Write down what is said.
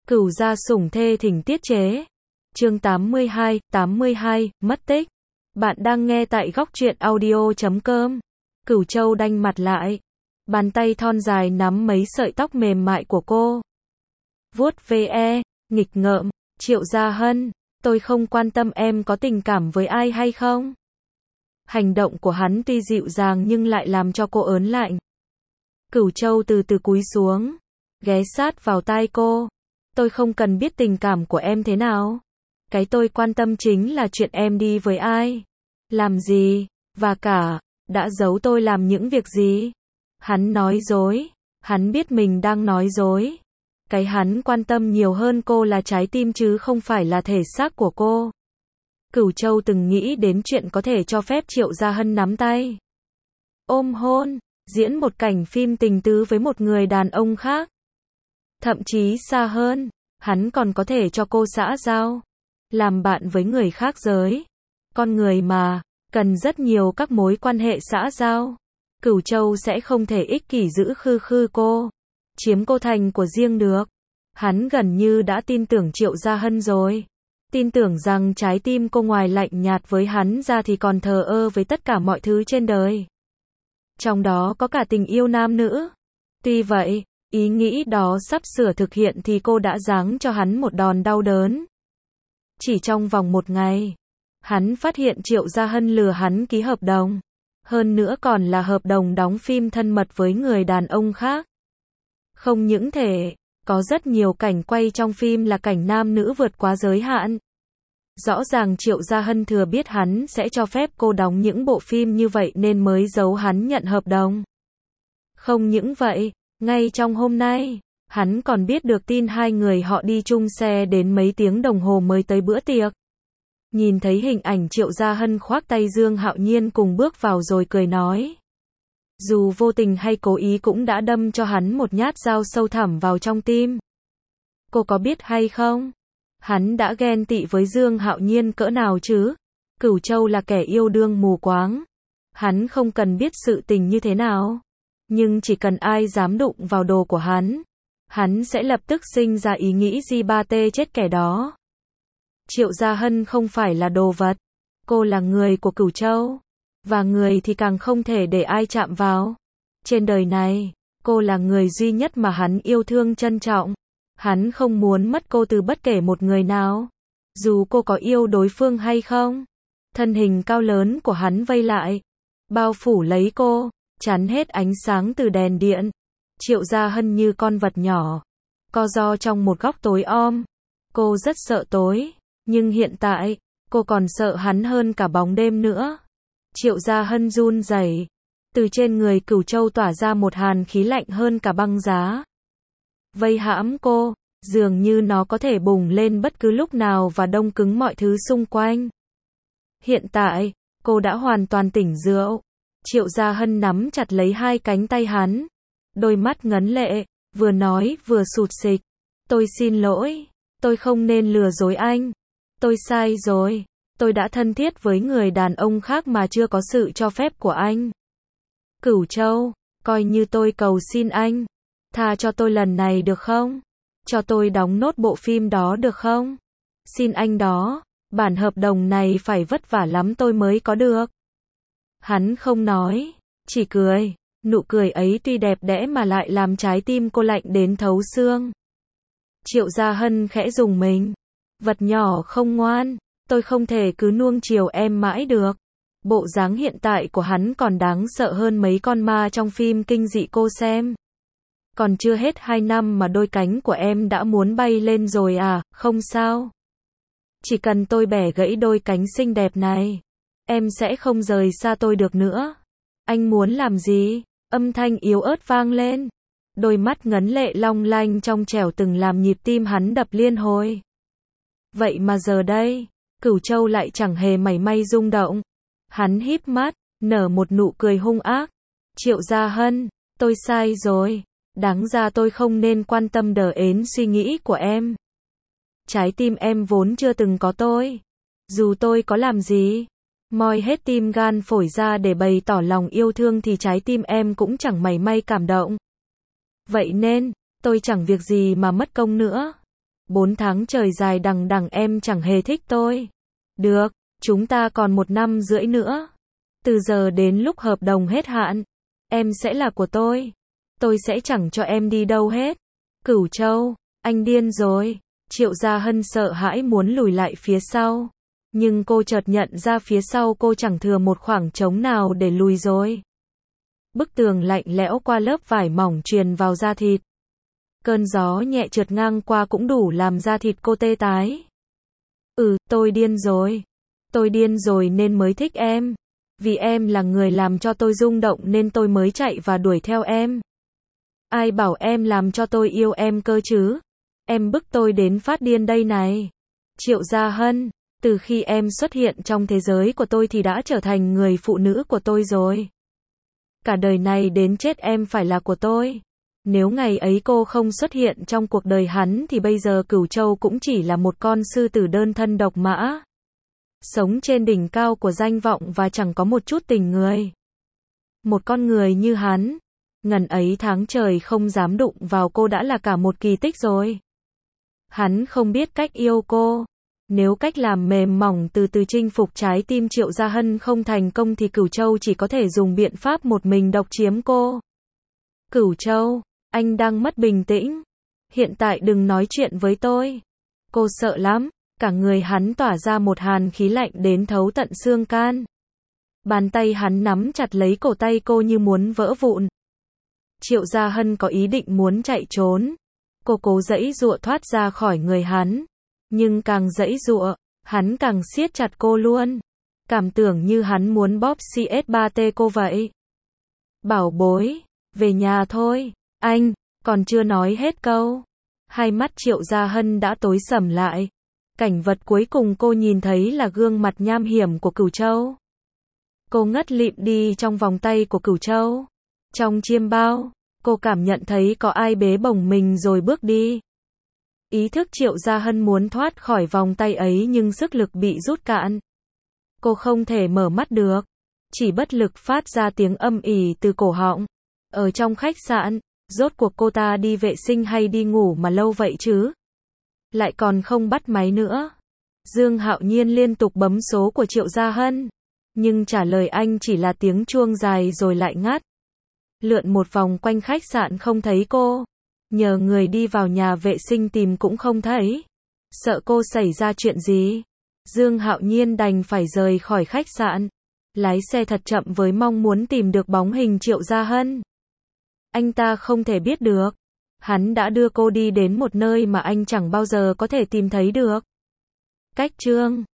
Cửu gia sủng thê thỉnh tiết chế. Chương 82, mất tích. Bạn đang nghe tại góc truyện audio.com. Cửu Châu đanh mặt lại. Bàn tay thon dài nắm mấy sợi tóc mềm mại của cô. Vuốt ve, nghịch ngợm, Triệu Gia Hân, tôi không quan tâm em có tình cảm với ai hay không. Hành động của hắn tuy dịu dàng nhưng lại làm cho cô ớn lạnh. Cửu Châu từ từ cúi xuống, ghé sát vào tai cô. Tôi không cần biết tình cảm của em thế nào. Cái tôi quan tâm chính là chuyện em đi với ai, làm gì, và cả, đã giấu tôi làm những việc gì. Hắn nói dối, hắn biết mình đang nói dối. Cái hắn quan tâm nhiều hơn cô là trái tim chứ không phải là thể xác của cô. Cửu Châu từng nghĩ đến chuyện có thể cho phép Triệu Gia Hân nắm tay, ôm hôn, diễn một cảnh phim tình tứ với một người đàn ông khác. Thậm chí xa hơn, hắn còn có thể cho cô xã giao, làm bạn với người khác giới. Con người mà, cần rất nhiều các mối quan hệ xã giao. Cửu Châu sẽ không thể ích kỷ giữ khư cô, chiếm cô thành của riêng được. Hắn gần như đã tin tưởng Triệu Gia Hân rồi. Tin tưởng rằng trái tim cô ngoài lạnh nhạt với hắn ra thì còn thờ ơ với tất cả mọi thứ trên đời. Trong đó có cả tình yêu nam nữ. Tuy vậy, ý nghĩ đó sắp sửa thực hiện thì cô đã giáng cho hắn một đòn đau đớn. Chỉ trong vòng một ngày, hắn phát hiện Triệu Gia Hân lừa hắn ký hợp đồng. Hơn nữa còn là hợp đồng đóng phim thân mật với người đàn ông khác. Không những thế, có rất nhiều cảnh quay trong phim là cảnh nam nữ vượt quá giới hạn. Rõ ràng Triệu Gia Hân thừa biết hắn sẽ cho phép cô đóng những bộ phim như vậy nên mới giấu hắn nhận hợp đồng. Không những vậy, ngay trong hôm nay, hắn còn biết được tin hai người họ đi chung xe đến mấy tiếng đồng hồ mới tới bữa tiệc. Nhìn thấy hình ảnh Triệu Gia Hân khoác tay Dương Hạo Nhiên cùng bước vào rồi cười nói. Dù vô tình hay cố ý cũng đã đâm cho hắn một nhát dao sâu thẳm vào trong tim. Cô có biết hay không? Hắn đã ghen tị với Dương Hạo Nhiên cỡ nào chứ? Cửu Châu là kẻ yêu đương mù quáng. Hắn không cần biết sự tình như thế nào. Nhưng chỉ cần ai dám đụng vào đồ của hắn sẽ lập tức sinh ra ý nghĩ gì ba tê chết kẻ đó. Triệu Gia Hân không phải là đồ vật. Cô là người của Cửu Châu. Và người thì càng không thể để ai chạm vào. Trên đời này, cô là người duy nhất mà hắn yêu thương trân trọng. Hắn không muốn mất cô từ bất kể một người nào. Dù cô có yêu đối phương hay không. Thân hình cao lớn của hắn vây lại, bao phủ lấy cô, chắn hết ánh sáng từ đèn điện. Triệu Gia Hân như con vật nhỏ, co ro trong một góc tối om. Cô rất sợ tối, nhưng hiện tại, cô còn sợ hắn hơn cả bóng đêm nữa. Triệu Gia Hân run rẩy. Từ trên người Cửu Châu tỏa ra một hàn khí lạnh hơn cả băng giá. Vây hãm cô, dường như nó có thể bùng lên bất cứ lúc nào và đông cứng mọi thứ xung quanh. Hiện tại, cô đã hoàn toàn tỉnh rượu. Triệu Gia Hân nắm chặt lấy hai cánh tay hắn. Đôi mắt ngấn lệ, vừa nói vừa sụt sịch. Tôi xin lỗi, tôi không nên lừa dối anh. Tôi sai rồi. Tôi đã thân thiết với người đàn ông khác mà chưa có sự cho phép của anh. Cửu Châu, coi như tôi cầu xin anh. Tha cho tôi lần này được không? Cho tôi đóng nốt bộ phim đó được không? Xin anh đó, bản hợp đồng này phải vất vả lắm tôi mới có được. Hắn không nói, chỉ cười. Nụ cười ấy tuy đẹp đẽ mà lại làm trái tim cô lạnh đến thấu xương. Triệu Gia Hân khẽ rùng mình. Vật nhỏ không ngoan, tôi không thể cứ nuông chiều em mãi được. Bộ dáng hiện tại của hắn còn đáng sợ hơn mấy con ma trong phim kinh dị cô xem. Còn chưa hết 2 năm mà đôi cánh của em đã muốn bay lên rồi à, không sao. Chỉ cần tôi bẻ gãy đôi cánh xinh đẹp này, em sẽ không rời xa tôi được nữa. Anh muốn làm gì? Âm thanh yếu ớt vang lên. Đôi mắt ngấn lệ long lanh trong trẻo từng làm nhịp tim hắn đập liên hồi. Vậy mà giờ đây, Cửu Châu lại chẳng hề mảy may rung động. Hắn híp mắt, nở một nụ cười hung ác. Triệu Gia Hân, tôi sai rồi. Đáng ra tôi không nên quan tâm đờ ến suy nghĩ của em. Trái tim em vốn chưa từng có tôi. Dù tôi có làm gì, moi hết tim gan phổi ra để bày tỏ lòng yêu thương thì trái tim em cũng chẳng mảy may cảm động. Vậy nên, tôi chẳng việc gì mà mất công nữa. 4 tháng trời dài đằng đẵng em chẳng hề thích tôi. Được, chúng ta còn 1 năm rưỡi nữa. Từ giờ đến lúc hợp đồng hết hạn, em sẽ là của tôi. Tôi sẽ chẳng cho em đi đâu hết. Cửu Châu, anh điên rồi. Triệu Gia Hân sợ hãi muốn lùi lại phía sau. Nhưng cô chợt nhận ra phía sau cô chẳng thừa một khoảng trống nào để lùi rồi. Bức tường lạnh lẽo qua lớp vải mỏng truyền vào da thịt. Cơn gió nhẹ trượt ngang qua cũng đủ làm da thịt cô tê tái. Tôi điên rồi. Tôi điên rồi nên mới thích em. Vì em là người làm cho tôi rung động nên tôi mới chạy và đuổi theo em. Ai bảo em làm cho tôi yêu em cơ chứ? Em bức tôi đến phát điên đây này. Triệu Gia Hân, từ khi em xuất hiện trong thế giới của tôi thì đã trở thành người phụ nữ của tôi rồi. Cả đời này đến chết em phải là của tôi. Nếu ngày ấy cô không xuất hiện trong cuộc đời hắn thì bây giờ Cửu Châu cũng chỉ là một con sư tử đơn thân độc mã. Sống trên đỉnh cao của danh vọng và chẳng có một chút tình người. Một con người như hắn, ngần ấy tháng trời không dám đụng vào cô đã là cả một kỳ tích rồi. Hắn không biết cách yêu cô. Nếu cách làm mềm mỏng từ từ chinh phục trái tim Triệu Gia Hân không thành công thì Cửu Châu chỉ có thể dùng biện pháp một mình độc chiếm cô. Cửu Châu, anh đang mất bình tĩnh. Hiện tại đừng nói chuyện với tôi. Cô sợ lắm. Cả người hắn tỏa ra một hàn khí lạnh đến thấu tận xương can. Bàn tay hắn nắm chặt lấy cổ tay cô như muốn vỡ vụn. Triệu Gia Hân có ý định muốn chạy trốn. Cô cố giãy giụa thoát ra khỏi người hắn. Nhưng càng giãy giụa, hắn càng siết chặt cô luôn. Cảm tưởng như hắn muốn bóp CS3T cô vậy. Bảo bối, về nhà thôi. Anh, còn chưa nói hết câu. Hai mắt Triệu Gia Hân đã tối sầm lại. Cảnh vật cuối cùng cô nhìn thấy là gương mặt nham hiểm của Cửu Châu. Cô ngất lịm đi trong vòng tay của Cửu Châu. Trong chiêm bao, cô cảm nhận thấy có ai bế bổng mình rồi bước đi. Ý thức Triệu Gia Hân muốn thoát khỏi vòng tay ấy nhưng sức lực bị rút cạn. Cô không thể mở mắt được. Chỉ bất lực phát ra tiếng âm ỉ từ cổ họng. Ở trong khách sạn, rốt cuộc cô ta đi vệ sinh hay đi ngủ mà lâu vậy chứ? Lại còn không bắt máy nữa. Dương Hạo Nhiên liên tục bấm số của Triệu Gia Hân. Nhưng trả lời anh chỉ là tiếng chuông dài rồi lại ngắt. Lượn một vòng quanh khách sạn không thấy cô. Nhờ người đi vào nhà vệ sinh tìm cũng không thấy. Sợ cô xảy ra chuyện gì. Dương Hạo Nhiên đành phải rời khỏi khách sạn. Lái xe thật chậm với mong muốn tìm được bóng hình Triệu Gia Hân. Anh ta không thể biết được. Hắn đã đưa cô đi đến một nơi mà anh chẳng bao giờ có thể tìm thấy được. Cách chương